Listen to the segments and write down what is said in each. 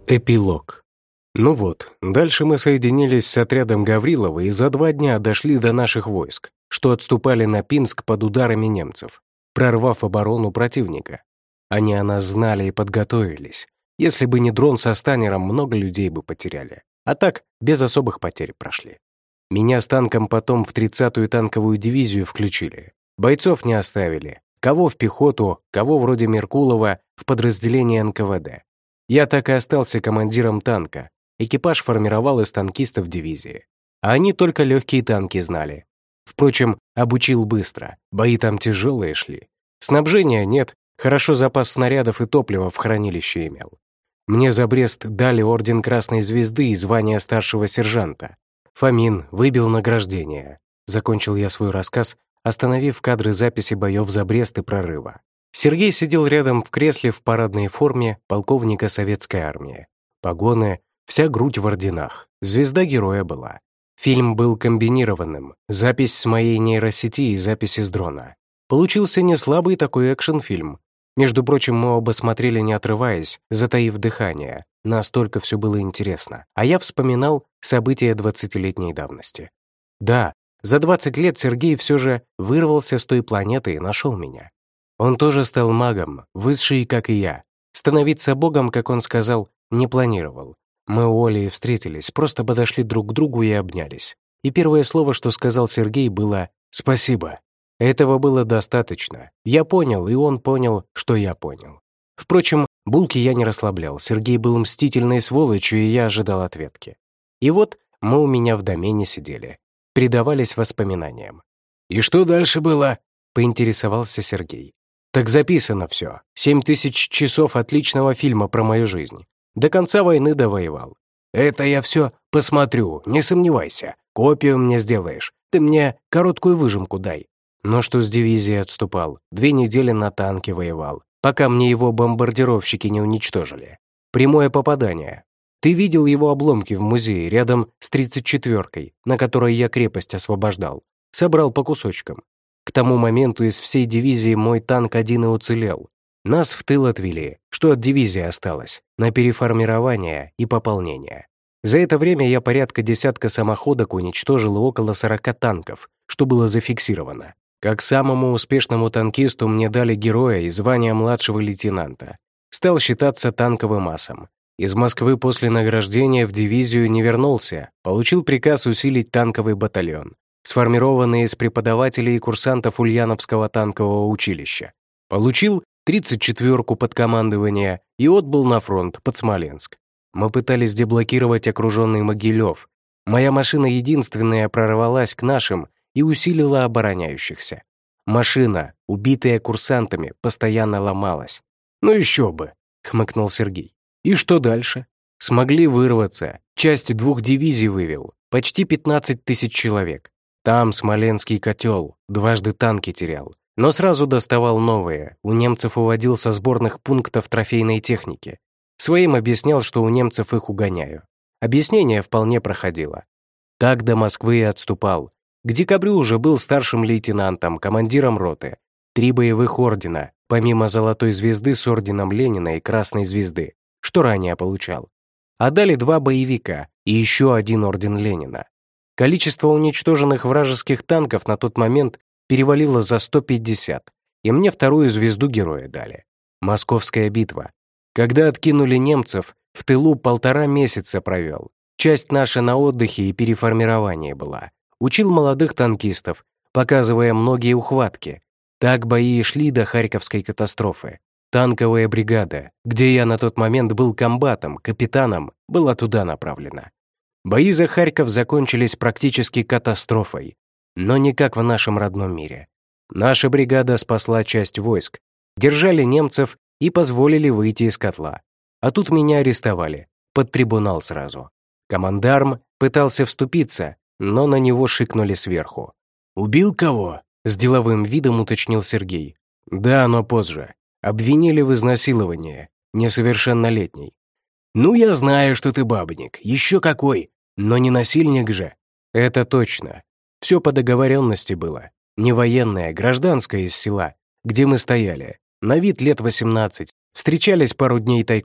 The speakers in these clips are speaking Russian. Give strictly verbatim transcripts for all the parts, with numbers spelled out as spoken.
Эпилог. Ну вот, дальше мы соединились с отрядом Гаврилова и за два дня дошли до наших войск, что отступали на Пинск под ударами немцев, прорвав оборону противника. Они о нас знали и подготовились. Если бы не дрон со станером, много людей бы потеряли. А так, без особых потерь прошли. Меня с танком потом в тридцатую танковую дивизию включили. Бойцов не оставили. Кого в пехоту, кого вроде Меркулова в подразделение эн ка вэ дэ. Я так и остался командиром танка. Экипаж формировал из танкистов дивизии. А они только легкие танки знали. Впрочем, обучил быстро. Бои там тяжелые шли. Снабжения нет, хорошо запас снарядов и топлива в хранилище имел. Мне за Брест дали орден Красной Звезды и звание старшего сержанта. Фомин выбил награждение. Закончил я свой рассказ, остановив кадры записи боев за Брест и прорыва. Сергей сидел рядом в кресле в парадной форме полковника советской армии. Погоны, вся грудь в орденах. Звезда героя была. Фильм был комбинированным. Запись с моей нейросети и записи с дрона. Получился не слабый такой экшн-фильм. Между прочим, мы оба смотрели не отрываясь, затаив дыхание. Настолько все было интересно. А я вспоминал события двадцатилетней давности. Да, за двадцать лет Сергей все же вырвался с той планеты и нашел меня. Он тоже стал магом, высший, как и я. Становиться богом, как он сказал, не планировал. Мы у Оли встретились, просто подошли друг к другу и обнялись. И первое слово, что сказал Сергей, было «спасибо». Этого было достаточно. Я понял, и он понял, что я понял. Впрочем, булки я не расслаблял. Сергей был мстительной сволочью, и я ожидал ответки. И вот мы у меня в домене сидели. Предавались воспоминаниям. «И что дальше было?» — поинтересовался Сергей. «Так записано все. Семь тысяч часов отличного фильма про мою жизнь. До конца войны довоевал. Это я все посмотрю, не сомневайся. Копию мне сделаешь. Ты мне короткую выжимку дай». Но что с дивизией отступал? Две недели на танке воевал, пока мне его бомбардировщики не уничтожили. Прямое попадание. Ты видел его обломки в музее рядом с тридцать четвёркой, на которой я крепость освобождал. Собрал по кусочкам. К тому моменту из всей дивизии мой танк один и уцелел. Нас в тыл отвели, что от дивизии осталось, на переформирование и пополнение. За это время я порядка десятка самоходок уничтожил и около сорока танков, что было зафиксировано. Как самому успешному танкисту мне дали героя и звание младшего лейтенанта. Стал считаться танковым асом. Из Москвы после награждения в дивизию не вернулся, получил приказ усилить танковый батальон, сформированный из преподавателей и курсантов Ульяновского танкового училища. Получил тридцать четвёрку под командование и отбыл на фронт под Смоленск. Мы пытались деблокировать окруженный Могилев. Моя машина единственная прорвалась к нашим и усилила обороняющихся. Машина, убитая курсантами, постоянно ломалась. «Ну еще бы», — хмыкнул Сергей. «И что дальше?» «Смогли вырваться. Часть двух дивизий вывел. Почти пятнадцать тысяч человек. Там Смоленский котел, дважды танки терял. Но сразу доставал новые. У немцев уводил со сборных пунктов трофейной техники. Своим объяснял, что у немцев их угоняю. Объяснение вполне проходило. Так до Москвы и отступал. К декабрю уже был старшим лейтенантом, командиром роты. Три боевых ордена, помимо Золотой звезды с орденом Ленина и Красной звезды, что ранее получал. А дали два боевика и еще один орден Ленина. Количество уничтоженных вражеских танков на тот момент перевалило за сто пятьдесят, и мне вторую звезду героя дали. Московская битва. Когда откинули немцев, в тылу полтора месяца провел. Часть наша на отдыхе и переформировании была. Учил молодых танкистов, показывая многие ухватки. Так бои и шли до Харьковской катастрофы. Танковая бригада, где я на тот момент был комбатом, капитаном, была туда направлена. Бои за Харьков закончились практически катастрофой, но не как в нашем родном мире. Наша бригада спасла часть войск, держали немцев и позволили выйти из котла. А тут меня арестовали, под трибунал сразу. Командарм пытался вступиться, но на него шикнули сверху. «Убил кого?» — с деловым видом уточнил Сергей. «Да, но позже. Обвинили в изнасиловании, несовершеннолетней». «Ну, я знаю, что ты бабник, еще какой, но не насильник же». «Это точно. Все по договоренности было. Не военное, гражданское из села, где мы стояли. На вид лет восемнадцать. Встречались пару дней тайком.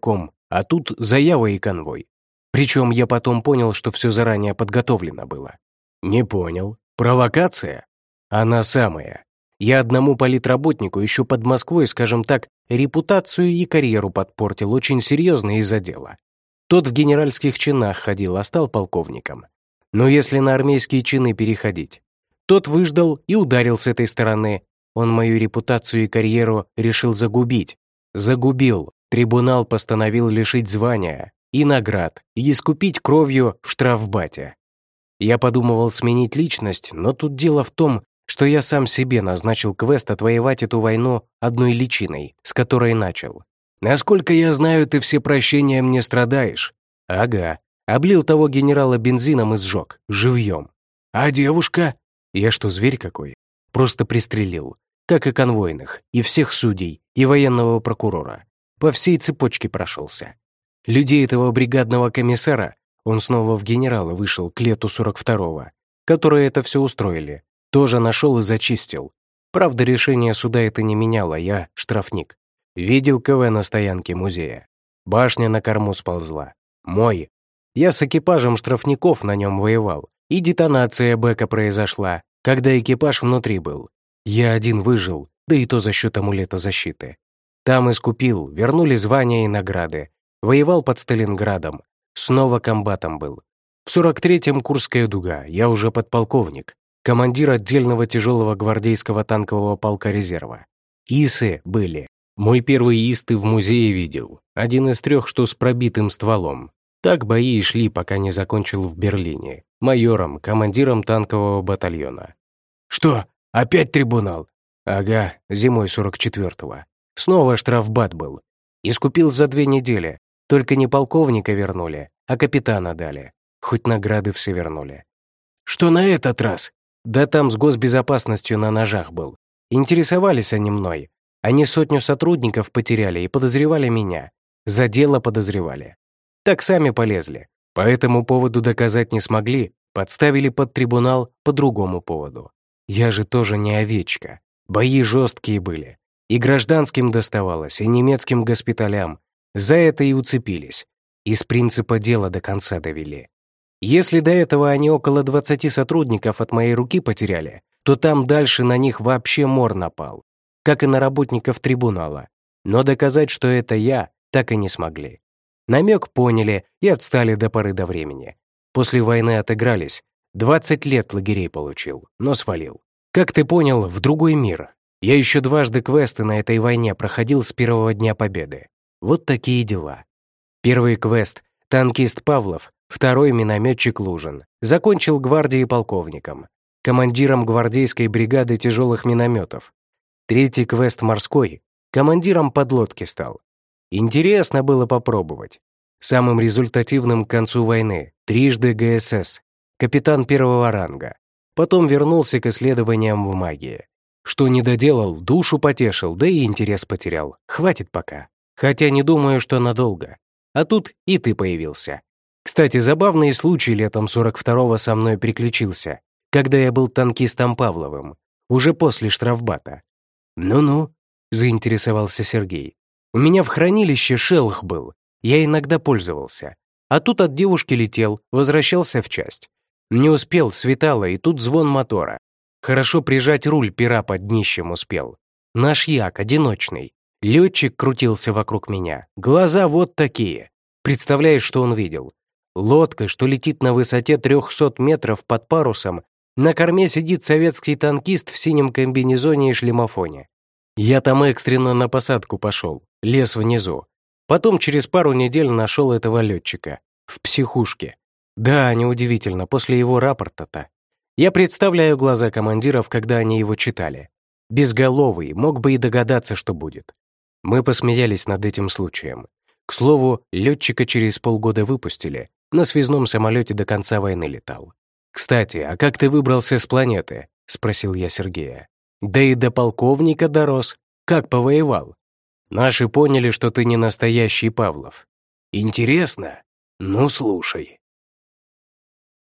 А тут заява и конвой. Причем я потом понял, что все заранее подготовлено было. Не понял. Провокация? Она самая. Я одному политработнику еще под Москвой, скажем так, репутацию и карьеру подпортил очень серьезно из-за дела. Тот в генеральских чинах ходил, а стал полковником. Но если на армейские чины переходить, тот выждал и ударил с этой стороны. Он мою репутацию и карьеру решил загубить. Загубил. Трибунал постановил лишить звания и наград и искупить кровью в штрафбате. Я подумывал сменить личность, но тут дело в том, что я сам себе назначил квест отвоевать эту войну одной личиной, с которой начал. Насколько я знаю, ты все прощения мне страдаешь. Ага. Облил того генерала бензином и сжег. Живьем. А девушка? Я что, зверь какой? Просто пристрелил. Как и конвойных, и всех судей, и военного прокурора. По всей цепочке прошелся. Людей этого бригадного комиссара, он снова в генерала вышел к лету сорок второго, которые это все устроили, тоже нашел и зачистил. Правда, решение суда это не меняло, я штрафник. Видел КВ на стоянке музея. Башня на корму сползла. Мой. Я с экипажем штрафников на нем воевал. И детонация бэка произошла, когда экипаж внутри был. Я один выжил, да и то за счет амулета защиты. Там искупил, вернули звания и награды. Воевал под Сталинградом. Снова комбатом был. В сорок третьем Курская дуга, я уже подполковник. Командир отдельного тяжелого гвардейского танкового полка резерва. ИСы были. Мой первый ИС ты в музее видел. Один из трех, что с пробитым стволом. Так бои и шли, пока не закончил в Берлине. Майором, командиром танкового батальона. Что, опять трибунал? Ага, зимой сорок четвертого. Снова штрафбат был. Искупил за две недели. Только не полковника вернули, а капитана дали. Хоть награды все вернули. Что на этот раз? Да там с госбезопасностью на ножах был. Интересовались они мной. Они сотню сотрудников потеряли и подозревали меня. За дело подозревали. Так сами полезли. По этому поводу доказать не смогли, подставили под трибунал по другому поводу. Я же тоже не овечка. Бои жесткие были. И гражданским доставалось, и немецким госпиталям. За это и уцепились. Из принципа дела до конца довели. Если до этого они около двадцати сотрудников от моей руки потеряли, то там дальше на них вообще мор напал. Как и на работников трибунала. Но доказать, что это я, так и не смогли. Намек поняли и отстали до поры до времени. После войны отыгрались. двадцать лет лагерей получил, но свалил. Как ты понял, в другой мир. Я еще дважды квесты на этой войне проходил с первого дня победы. Вот такие дела. Первый квест — танкист Павлов, второй — минометчик Лужин. Закончил гвардией полковником, командиром гвардейской бригады тяжелых минометов. Третий квест морской, командиром подлодки стал. Интересно было попробовать. Самым результативным к концу войны — трижды ГСС, капитан первого ранга. Потом вернулся к исследованиям в магии. Что не доделал, душу потешил, да и интерес потерял. Хватит пока. Хотя не думаю, что надолго. А тут и ты появился. Кстати, забавный случай летом сорок второго со мной приключился, когда я был танкистом Павловым, уже после штрафбата. «Ну-ну», — заинтересовался Сергей. «У меня в хранилище шелх был, я иногда пользовался. А тут от девушки летел, возвращался в часть. Не успел, светало, и тут звон мотора. Хорошо прижать руль пера под днищем успел. Наш як, одиночный. Летчик крутился вокруг меня. Глаза вот такие. Представляешь, что он видел? Лодка, что летит на высоте трехсот метров под парусом, на корме сидит советский танкист в синем комбинезоне и шлемофоне. Я там экстренно на посадку пошел, лес внизу. Потом через пару недель нашел этого летчика. В психушке. Да, неудивительно, после его рапорта-то. Я представляю глаза командиров, когда они его читали. Безголовый, мог бы и догадаться, что будет. Мы посмеялись над этим случаем. К слову, летчика через полгода выпустили. На связном самолете до конца войны летал. «Кстати, а как ты выбрался с планеты?» — спросил я Сергея. «Да и до полковника дорос. Как повоевал?» «Наши поняли, что ты не настоящий Павлов». «Интересно? Ну, слушай».